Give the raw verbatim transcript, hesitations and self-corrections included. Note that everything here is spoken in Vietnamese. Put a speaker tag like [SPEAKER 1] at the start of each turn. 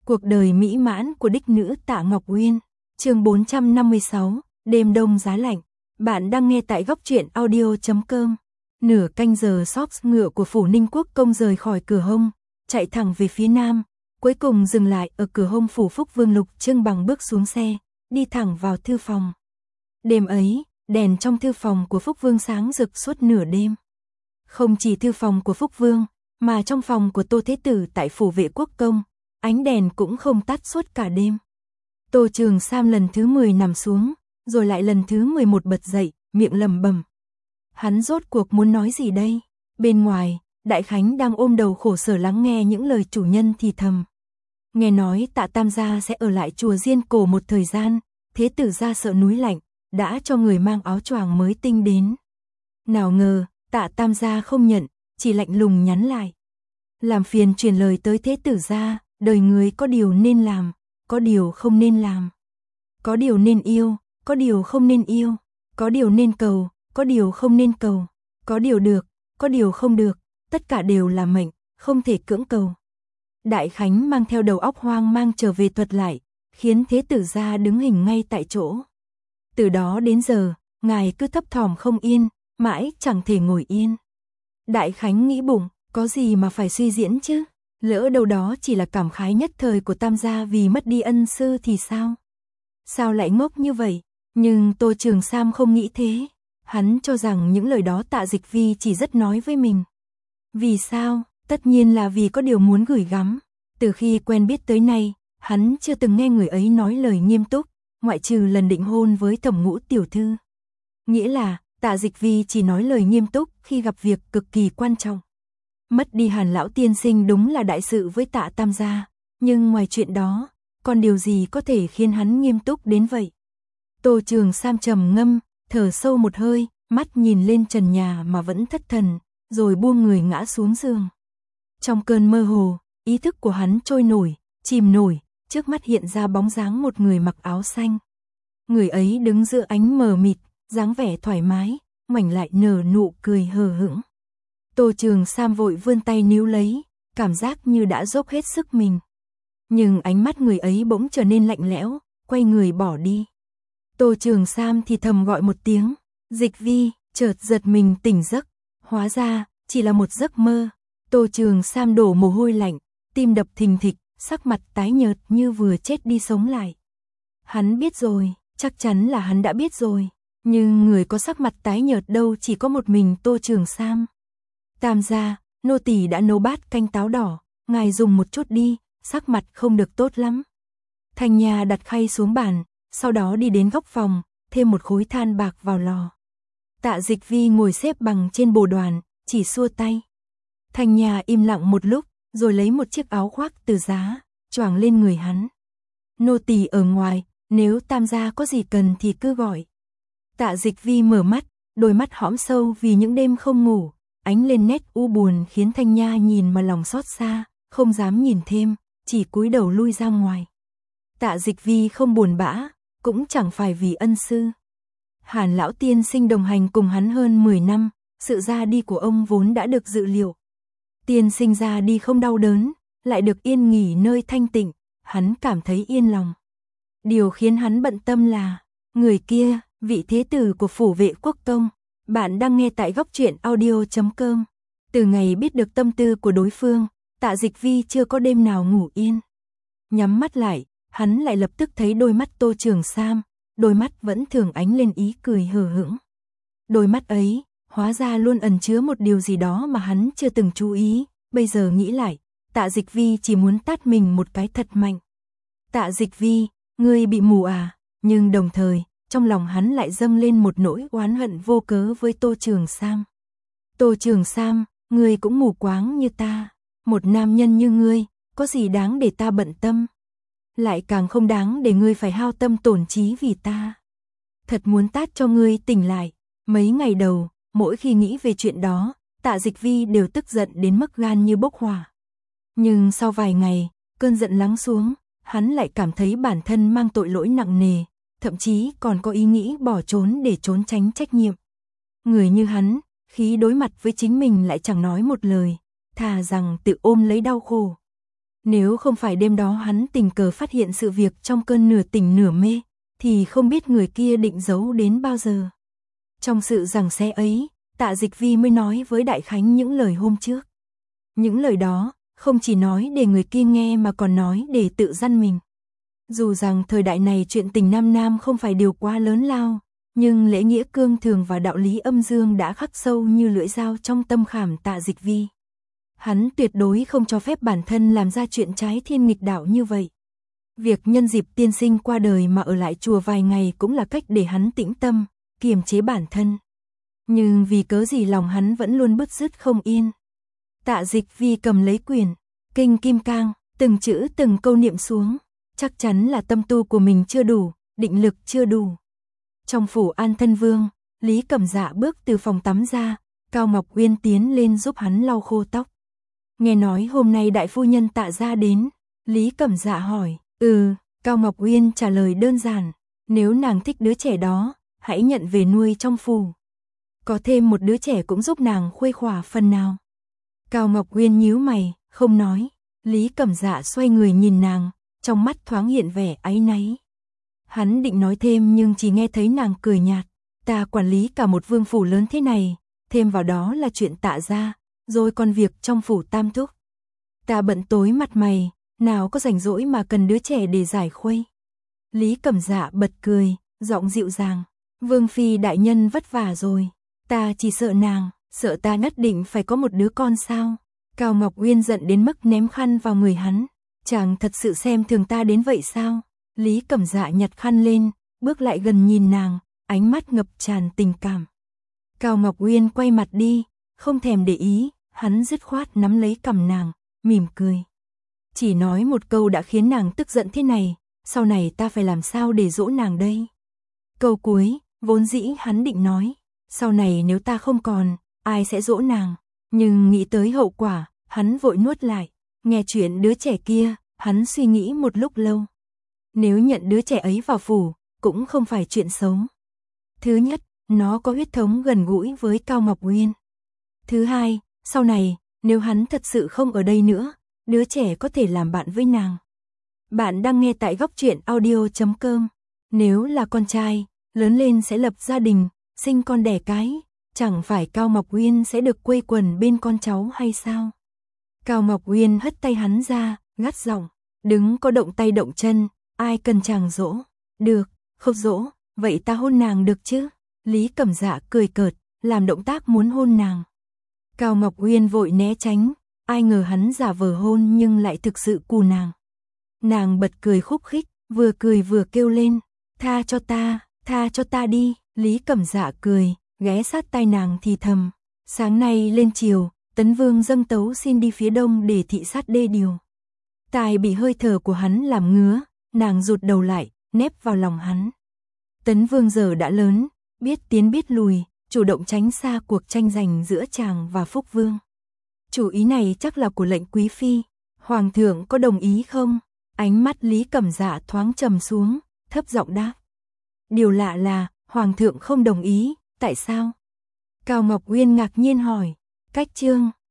[SPEAKER 1] Cuộc đời mỹ mãn của đích nữ Tạ Ngọc Uyên, chương bốn trăm năm mươi sáu, đêm đông giá lạnh. Bạn đang nghe tại góc truyện audio chấm com. Nửa canh giờ Sops ngựa của phủ Ninh Quốc Công rời khỏi cửa hông, chạy thẳng về phía nam, cuối cùng dừng lại ở cửa hông phủ Phúc Vương. Lục Trưng Bằng bước xuống xe, đi thẳng vào thư phòng. Đêm ấy, đèn trong thư phòng của Phúc Vương sáng rực suốt nửa đêm. Không chỉ thư phòng của Phúc Vương, mà trong phòng của Tô Thế Tử tại phủ Vệ Quốc Công, ánh đèn cũng không tắt suốt cả đêm. Tô Trường Sam lần thứ mười nằm xuống, rồi lại lần thứ mười một bật dậy, miệng lẩm bẩm. Hắn rốt cuộc muốn nói gì đây? Bên ngoài, Đại Khánh đang ôm đầu khổ sở lắng nghe những lời chủ nhân thì thầm. Nghe nói Tạ Tam gia sẽ ở lại chùa Diên Cổ một thời gian, Thế Tử gia sợ núi lạnh, đã cho người mang áo choàng mới tinh đến. Nào ngờ, Tạ Tam gia không nhận, chỉ lạnh lùng nhắn lại. Làm phiền truyền lời tới Thế Tử gia, đời người có điều nên làm, có điều không nên làm. Có điều nên yêu, có điều không nên yêu, có điều nên cầu, có điều không nên cầu, có điều được, có điều không được, tất cả đều là mệnh, không thể cưỡng cầu. Đại Khánh mang theo đầu óc hoang mang trở về thuật lại, khiến Thế Tử gia đứng hình ngay tại chỗ. Từ đó đến giờ, ngài cứ thấp thỏm không yên, mãi chẳng thể ngồi yên. Đại Khánh nghĩ bụng, có gì mà phải suy diễn chứ? Lỡ đâu đó chỉ là cảm khái nhất thời của Tam gia vì mất đi ân sư thì sao? Sao lại ngốc như vậy? Nhưng Tô Trường Sam không nghĩ thế. Hắn cho rằng những lời đó Tạ Dịch Vi chỉ rất nói với mình. Vì sao? Tất nhiên là vì có điều muốn gửi gắm. Từ khi quen biết tới nay, hắn chưa từng nghe người ấy nói lời nghiêm túc, ngoại trừ lần định hôn với Thẩm Ngũ tiểu thư. Nghĩa là, Tạ Dịch Vi chỉ nói lời nghiêm túc khi gặp việc cực kỳ quan trọng. Mất đi Hàn lão tiên sinh đúng là đại sự với Tạ Tam gia, nhưng ngoài chuyện đó, còn điều gì có thể khiến hắn nghiêm túc đến vậy? Tô Trường Sam trầm ngâm, thở sâu một hơi, mắt nhìn lên trần nhà mà vẫn thất thần, rồi buông người ngã xuống giường. Trong cơn mơ hồ, ý thức của hắn trôi nổi, chìm nổi, trước mắt hiện ra bóng dáng một người mặc áo xanh. Người ấy đứng giữa ánh mờ mịt, dáng vẻ thoải mái, ngoảnh lại nở nụ cười hờ hững. Tô Trường Sam vội vươn tay níu lấy, cảm giác như đã dốc hết sức mình. Nhưng ánh mắt người ấy bỗng trở nên lạnh lẽo, quay người bỏ đi. Tô Trường Sam thì thầm gọi một tiếng, Dịch Vi, chợt giật mình tỉnh giấc, hóa ra, chỉ là một giấc mơ. Tô Trường Sam đổ mồ hôi lạnh, tim đập thình thịch, sắc mặt tái nhợt như vừa chết đi sống lại. Hắn biết rồi, chắc chắn là hắn đã biết rồi, nhưng người có sắc mặt tái nhợt đâu chỉ có một mình Tô Trường Sam. Tam gia, nô tỳ đã nấu bát canh táo đỏ, ngài dùng một chút đi, sắc mặt không được tốt lắm. Thanh Nha đặt khay xuống bàn, sau đó đi đến góc phòng, thêm một khối than bạc vào lò. Tạ Dịch Vi ngồi xếp bằng trên bồ đoàn, chỉ xua tay. Thanh Nha im lặng một lúc, rồi lấy một chiếc áo khoác từ giá, choàng lên người hắn. Nô tỳ ở ngoài, nếu Tam gia có gì cần thì cứ gọi. Tạ Dịch Vi mở mắt, đôi mắt hõm sâu vì những đêm không ngủ, ánh lên nét u buồn khiến Thanh Nha nhìn mà lòng xót xa, không dám nhìn thêm, chỉ cúi đầu lui ra ngoài. Tạ Dịch Vi không buồn bã, cũng chẳng phải vì ân sư. Hàn lão tiên sinh đồng hành cùng hắn hơn mười năm, sự ra đi của ông vốn đã được dự liệu. Tiên sinh ra đi không đau đớn, lại được yên nghỉ nơi thanh tịnh, hắn cảm thấy yên lòng. Điều khiến hắn bận tâm là, người kia, vị thế tử của phủ Vệ Quốc Công. Bạn đang nghe tại góc truyện audio chấm com. Từ ngày biết được tâm tư của đối phương, Tạ Dịch Vi chưa có đêm nào ngủ yên. Nhắm mắt lại, hắn lại lập tức thấy đôi mắt Tô Trường Sam, đôi mắt vẫn thường ánh lên ý cười hờ hững. Đôi mắt ấy, hóa ra luôn ẩn chứa một điều gì đó mà hắn chưa từng chú ý, bây giờ nghĩ lại, Tạ Dịch Vi chỉ muốn tát mình một cái thật mạnh. Tạ Dịch Vi, ngươi bị mù à? Nhưng đồng thời, trong lòng hắn lại dâng lên một nỗi oán hận vô cớ với Tô Trường Sam. Tô Trường Sam, ngươi cũng mù quáng như ta, một nam nhân như ngươi, có gì đáng để ta bận tâm? Lại càng không đáng để ngươi phải hao tâm tổn trí vì ta. Thật muốn tát cho ngươi tỉnh lại. Mấy ngày đầu, mỗi khi nghĩ về chuyện đó, Tạ Dịch Vi đều tức giận đến mức gan như bốc hỏa. Nhưng sau vài ngày, cơn giận lắng xuống, hắn lại cảm thấy bản thân mang tội lỗi nặng nề, thậm chí còn có ý nghĩ bỏ trốn để trốn tránh trách nhiệm. Người như hắn, khi đối mặt với chính mình lại chẳng nói một lời, thà rằng tự ôm lấy đau khổ. Nếu không phải đêm đó hắn tình cờ phát hiện sự việc trong cơn nửa tỉnh nửa mê, thì không biết người kia định giấu đến bao giờ. Trong sự giằng xé ấy, Tạ Dịch Vi mới nói với Đại Khánh những lời hôm trước. Những lời đó, không chỉ nói để người kia nghe mà còn nói để tự dăn mình. Dù rằng thời đại này chuyện tình nam nam không phải điều quá lớn lao, nhưng lễ nghĩa cương thường và đạo lý âm dương đã khắc sâu như lưỡi dao trong tâm khảm Tạ Dịch Vi. Hắn tuyệt đối không cho phép bản thân làm ra chuyện trái thiên nghịch đạo như vậy. Việc nhân dịp tiên sinh qua đời mà ở lại chùa vài ngày cũng là cách để hắn tĩnh tâm, kiềm chế bản thân. Nhưng vì cớ gì lòng hắn vẫn luôn bứt rứt không yên. Tạ Dịch Vi cầm lấy quyển Kinh Kim Cang, từng chữ từng câu niệm xuống. Chắc chắn là tâm tu của mình chưa đủ, định lực chưa đủ. Trong phủ An Thân Vương, Lý Cẩm Dạ bước từ phòng tắm ra, Cao Ngọc Uyên tiến lên giúp hắn lau khô tóc. Nghe nói hôm nay đại phu nhân Tạ gia đến, Lý Cẩm Dạ hỏi. Ừ, Cao Ngọc Uyên trả lời đơn giản. Nếu nàng thích đứa trẻ đó, hãy nhận về nuôi trong phủ. Có thêm một đứa trẻ cũng giúp nàng khuây khỏa phần nào. Cao Ngọc Uyên nhíu mày, không nói. Lý Cẩm Dạ xoay người nhìn nàng, trong mắt thoáng hiện vẻ áy náy. Hắn định nói thêm nhưng chỉ nghe thấy nàng cười nhạt. Ta quản lý cả một vương phủ lớn thế này, thêm vào đó là chuyện Tạ gia, rồi còn việc trong phủ Tam Thúc. Ta bận tối mặt mày, nào có rảnh rỗi mà cần đứa trẻ để giải khuây. Lý Cẩm Dạ bật cười, giọng dịu dàng. Vương phi đại nhân vất vả rồi, ta chỉ sợ nàng, sợ ta nhất định phải có một đứa con sao. Cao Ngọc Uyên giận đến mức ném khăn vào người hắn. Chàng thật sự xem thường ta đến vậy sao? Lý Cẩm Dạ nhặt khăn lên, bước lại gần nhìn nàng, ánh mắt ngập tràn tình cảm. Cao Ngọc Uyên quay mặt đi, không thèm để ý, hắn dứt khoát nắm lấy cằm nàng, mỉm cười. Chỉ nói một câu đã khiến nàng tức giận thế này, sau này ta phải làm sao để dỗ nàng đây? Câu cuối, vốn dĩ hắn định nói, sau này nếu ta không còn, ai sẽ dỗ nàng? Nhưng nghĩ tới hậu quả, hắn vội nuốt lại. Nghe chuyện đứa trẻ kia, hắn suy nghĩ một lúc lâu. Nếu nhận đứa trẻ ấy vào phủ, cũng không phải chuyện xấu. Thứ nhất, nó có huyết thống gần gũi với Cao Ngọc Uyên. Thứ hai, sau này, nếu hắn thật sự không ở đây nữa, đứa trẻ có thể làm bạn với nàng. Bạn đang nghe tại góc truyện audio chấm com. Nếu là con trai, lớn lên sẽ lập gia đình, sinh con đẻ cái, chẳng phải Cao Ngọc Uyên sẽ được quây quần bên con cháu hay sao? Cao Ngọc Uyên hất tay hắn ra, gắt giọng, đứng có động tay động chân, ai cần chàng dỗ? Được, không dỗ, vậy ta hôn nàng được chứ? Lý Cẩm Dạ cười cợt, làm động tác muốn hôn nàng. Cao Ngọc Uyên vội né tránh, ai ngờ hắn giả vờ hôn nhưng lại thực sự cù nàng. Nàng bật cười khúc khích, vừa cười vừa kêu lên, tha cho ta, tha cho ta đi. Lý Cẩm Dạ cười, ghé sát tai nàng thì thầm, sáng nay lên chiều, Tấn Vương dâng tấu xin đi phía đông để thị sát đê điều. Tai bị hơi thở của hắn làm ngứa, nàng rụt đầu lại, nép vào lòng hắn. Tấn Vương giờ đã lớn, biết tiến biết lùi, chủ động tránh xa cuộc tranh giành giữa chàng và Phúc Vương. Chủ ý này chắc là của lệnh quý phi, Hoàng thượng có đồng ý không? Ánh mắt Lý Cẩm Dạ thoáng trầm xuống, thấp giọng đáp. Điều lạ là, Hoàng thượng không đồng ý, tại sao? Cao Ngọc Uyên ngạc nhiên hỏi, cách chương,